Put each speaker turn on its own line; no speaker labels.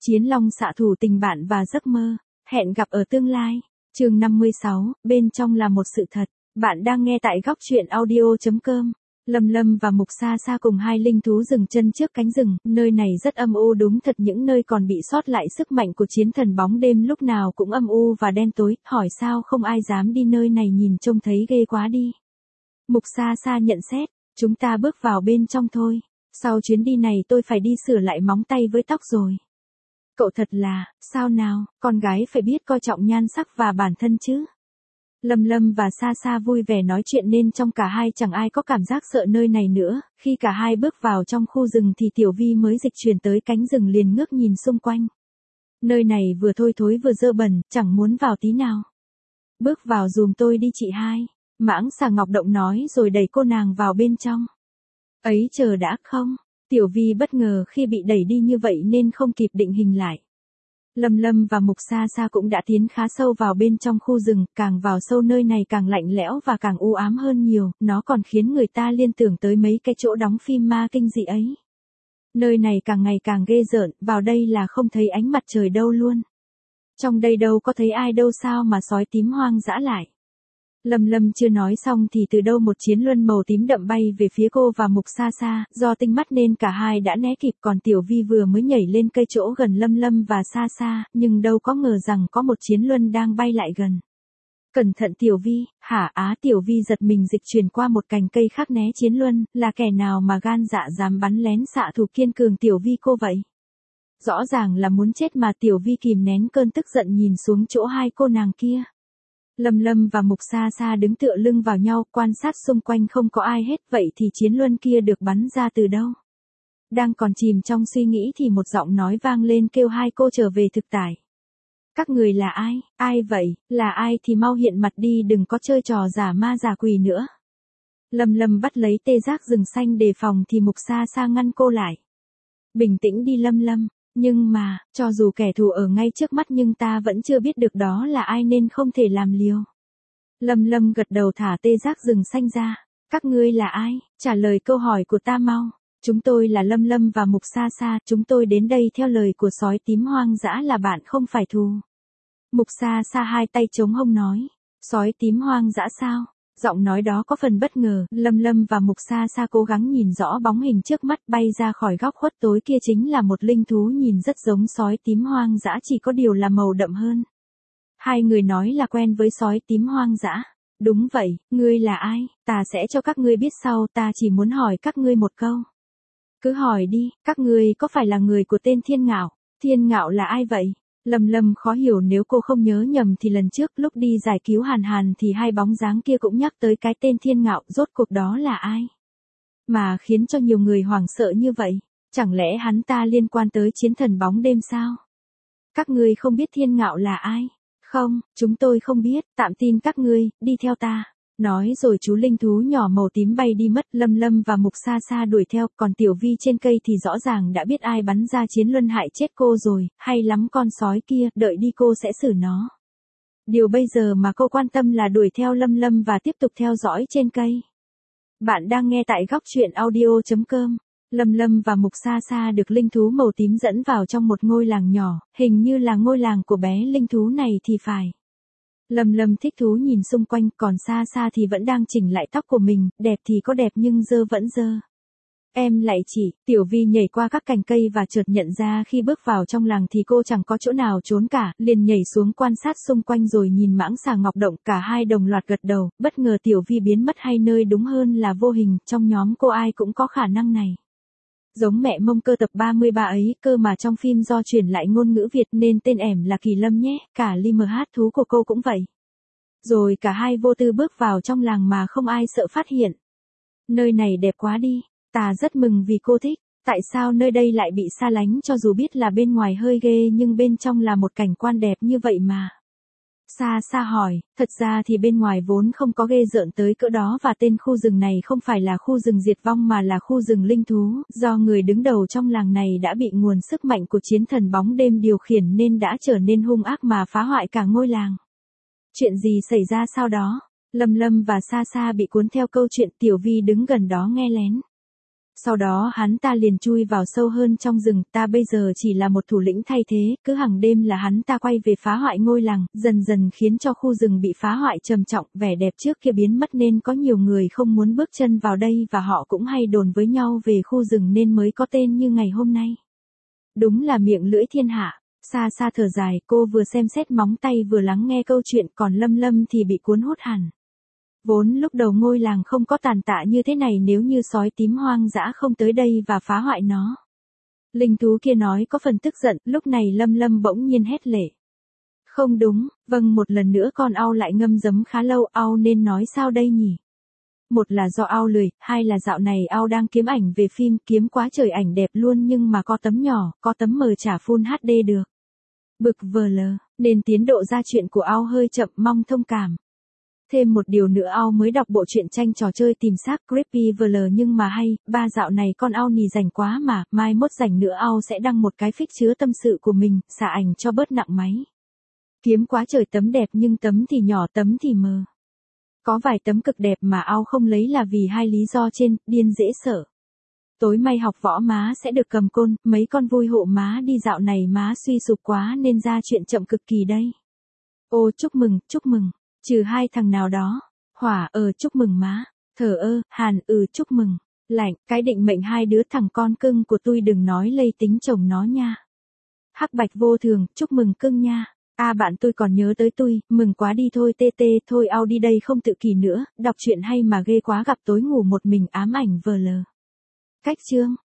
Chiến Long xạ thủ tình bạn và giấc mơ, hẹn gặp ở tương lai. Chương 56, bên trong là một sự thật. Bạn đang nghe tại góc truyện audio.com. Lâm Lâm và Mục Sa Sa cùng hai linh thú dừng chân trước cánh rừng, nơi này rất âm u đúng thật, những nơi còn bị sót lại sức mạnh của chiến thần bóng đêm lúc nào cũng âm u và đen tối, hỏi sao không ai dám đi nơi này, nhìn trông thấy ghê quá đi. Mục Sa Sa nhận xét, chúng ta bước vào bên trong thôi, sau chuyến đi này tôi phải đi sửa lại móng tay với tóc rồi. Cậu thật là, sao nào, con gái phải biết coi trọng nhan sắc và bản thân chứ. Lâm Lâm và Sa Sa vui vẻ nói chuyện nên trong cả hai chẳng ai có cảm giác sợ nơi này nữa. Khi cả hai bước vào trong khu rừng thì Tiểu Vi mới dịch chuyển tới cánh rừng, liền ngước nhìn xung quanh. Nơi này vừa thôi thối vừa dơ bẩn, chẳng muốn vào tí nào. Bước vào dùm tôi đi chị hai, Mãng Xà Ngọc Động nói rồi đẩy cô nàng vào bên trong. Ấy chờ đã không, Tiểu Vi bất ngờ khi bị đẩy đi như vậy nên không kịp định hình lại. Lâm Lâm và Mục Sa Sa cũng đã tiến khá sâu vào bên trong khu rừng, càng vào sâu nơi này càng lạnh lẽo và càng u ám hơn nhiều, nó còn khiến người ta liên tưởng tới mấy cái chỗ đóng phim ma kinh dị ấy. Nơi này càng ngày càng ghê rợn, vào đây là không thấy ánh mặt trời đâu luôn. Trong đây đâu có thấy ai đâu, sao mà sói tím hoang dã lại. Lâm Lâm chưa nói xong thì từ đâu một chiến luân màu tím đậm bay về phía cô và Mục Sa Sa, do tinh mắt nên cả hai đã né kịp, còn Tiểu Vi vừa mới nhảy lên cây chỗ gần Lâm Lâm và Sa Sa, nhưng đâu có ngờ rằng có một chiến luân đang bay lại gần. Cẩn thận Tiểu Vi, hả á, Tiểu Vi giật mình dịch chuyển qua một cành cây khác né chiến luân, là kẻ nào mà gan dạ dám bắn lén xạ thủ kiên cường Tiểu Vi cô vậy? Rõ ràng là muốn chết mà. Tiểu Vi kìm nén cơn tức giận nhìn xuống chỗ hai cô nàng kia. Lâm Lâm và Mục Sa Sa đứng tựa lưng vào nhau, quan sát xung quanh không có ai hết, vậy thì chiến luân kia được bắn ra từ đâu? Đang còn chìm trong suy nghĩ thì một giọng nói vang lên kêu hai cô trở về thực tại. Các người là ai? Ai vậy? Là ai thì mau hiện mặt đi, đừng có chơi trò giả ma giả quỷ nữa. Lâm Lâm bắt lấy tê giác rừng xanh đề phòng thì Mục Sa Sa ngăn cô lại. Bình tĩnh đi Lâm Lâm. Nhưng mà, cho dù kẻ thù ở ngay trước mắt nhưng ta vẫn chưa biết được đó là ai nên không thể làm liều. Lâm Lâm gật đầu thả tê giác rừng xanh ra. Các ngươi là ai? Trả lời câu hỏi của ta mau. Chúng tôi là Lâm Lâm và Mục Sa Sa, chúng tôi đến đây theo lời của sói tím hoang dã, là bạn không phải thù. Mục Sa Sa hai tay chống hông nói. Sói tím hoang dã sao? Giọng nói đó có phần bất ngờ, Lâm Lâm và Mục Sa Sa cố gắng nhìn rõ bóng hình trước mắt bay ra khỏi góc khuất tối kia, chính là một linh thú nhìn rất giống sói tím hoang dã, chỉ có điều là màu đậm hơn. Hai người nói là quen với sói tím hoang dã. Đúng vậy, ngươi là ai? Ta sẽ cho các ngươi biết sau, ta chỉ muốn hỏi các ngươi một câu. Cứ hỏi đi, các ngươi có phải là người của tên Thiên Ngạo? Thiên Ngạo là ai vậy? Lâm Lâm khó hiểu, nếu cô không nhớ nhầm thì lần trước lúc đi giải cứu Hàn Hàn thì hai bóng dáng kia cũng nhắc tới cái tên Thiên Ngạo, rốt cuộc đó là ai? Mà khiến cho nhiều người hoảng sợ như vậy, chẳng lẽ hắn ta liên quan tới chiến thần bóng đêm sao? Các ngươi không biết Thiên Ngạo là ai? Không, chúng tôi không biết, tạm tin các ngươi, đi theo ta. Nói rồi chú linh thú nhỏ màu tím bay đi mất. Lâm Lâm và Mục Sa Sa đuổi theo, còn Tiểu Vi trên cây thì rõ ràng đã biết ai bắn ra chiến luân hại chết cô rồi, hay lắm con sói kia, đợi đi cô sẽ xử nó. Điều bây giờ mà cô quan tâm là đuổi theo Lâm Lâm và tiếp tục theo dõi trên cây. Bạn đang nghe tại góc truyện audio.com. Lâm Lâm và Mục Sa Sa được linh thú màu tím dẫn vào trong một ngôi làng nhỏ, hình như là ngôi làng của bé linh thú này thì phải. Lâm Lâm thích thú nhìn xung quanh, còn Sa Sa thì vẫn đang chỉnh lại tóc của mình, đẹp thì có đẹp nhưng dơ vẫn dơ. Em lại chỉ, Tiểu Vi nhảy qua các cành cây và chợt nhận ra khi bước vào trong làng thì cô chẳng có chỗ nào trốn cả, liền nhảy xuống quan sát xung quanh rồi nhìn Mãng Xà Ngọc Động, cả hai đồng loạt gật đầu, bất ngờ Tiểu Vi biến mất, hay nơi đúng hơn là vô hình, trong nhóm cô ai cũng có khả năng này. Giống mẹ Mông Cơ tập 33 ấy, cơ mà trong phim do chuyển lại ngôn ngữ Việt nên tên ẻm là Kỳ Lâm nhé, cả ly hát thú của cô cũng vậy. Rồi cả hai vô tư bước vào trong làng mà không ai sợ phát hiện. Nơi này đẹp quá đi, ta rất mừng vì cô thích. Tại sao nơi đây lại bị xa lánh, cho dù biết là bên ngoài hơi ghê nhưng bên trong là một cảnh quan đẹp như vậy mà. Sa Sa hỏi, thật ra thì bên ngoài vốn không có ghê rợn tới cỡ đó, và tên khu rừng này không phải là khu rừng diệt vong mà là khu rừng linh thú, do người đứng đầu trong làng này đã bị nguồn sức mạnh của chiến thần bóng đêm điều khiển nên đã trở nên hung ác mà phá hoại cả ngôi làng. Chuyện gì xảy ra sau đó? Lâm Lâm và Sa Sa bị cuốn theo câu chuyện, Tiểu Vi đứng gần đó nghe lén. Sau đó hắn ta liền chui vào sâu hơn trong rừng, ta bây giờ chỉ là một thủ lĩnh thay thế, cứ hàng đêm là hắn ta quay về phá hoại ngôi làng, dần dần khiến cho khu rừng bị phá hoại trầm trọng, vẻ đẹp trước kia biến mất nên có nhiều người không muốn bước chân vào đây và họ cũng hay đồn với nhau về khu rừng nên mới có tên như ngày hôm nay. Đúng là miệng lưỡi thiên hạ. Xa xa thở dài, cô vừa xem xét móng tay vừa lắng nghe câu chuyện, còn Lâm Lâm thì bị cuốn hút hẳn. Vốn lúc đầu ngôi làng không có tàn tạ như thế này nếu như sói tím hoang dã không tới đây và phá hoại nó. Linh thú kia nói có phần tức giận, lúc này Lâm Lâm bỗng nhiên hét lệ. Không đúng, vâng một lần nữa con Ao lại ngâm giấm khá lâu, Ao nên nói sao đây nhỉ? Một là do Ao lười, hai là dạo này Ao đang kiếm ảnh về phim, kiếm quá trời ảnh đẹp luôn nhưng mà có tấm nhỏ, có tấm mờ chả Full HD được. Bực vờ lờ, nên tiến độ ra chuyện của Ao hơi chậm, mong thông cảm. Thêm một điều nữa, Ao mới đọc bộ truyện tranh trò chơi tìm xác Creepy VL nhưng mà hay, ba dạo này con Ao nì rảnh quá mà, mai mốt rảnh nữa Ao sẽ đăng một cái fic chứa tâm sự của mình, xả ảnh cho bớt nặng máy. Kiếm quá trời tấm đẹp nhưng tấm thì nhỏ tấm thì mờ. Có vài tấm cực đẹp mà Ao không lấy là vì hai lý do trên, điên dễ sợ. Tối may học võ má sẽ được cầm côn, mấy con vui hộ má đi dạo này má suy sụp quá nên ra chuyện chậm cực kỳ đây. Ô chúc mừng, trừ hai thằng nào đó. Hỏa chúc mừng má. Thở Hàn chúc mừng. Lạnh, cái định mệnh hai đứa thằng con cưng của tôi đừng nói lây tính chồng nó nha. Hắc Bạch Vô Thường, chúc mừng cưng nha. Bạn tôi còn nhớ tới tôi, mừng quá đi thôi thôi Ao đi đây không tự kỳ nữa, đọc truyện hay mà ghê quá gặp tối ngủ một mình ám ảnh VL. Cách chương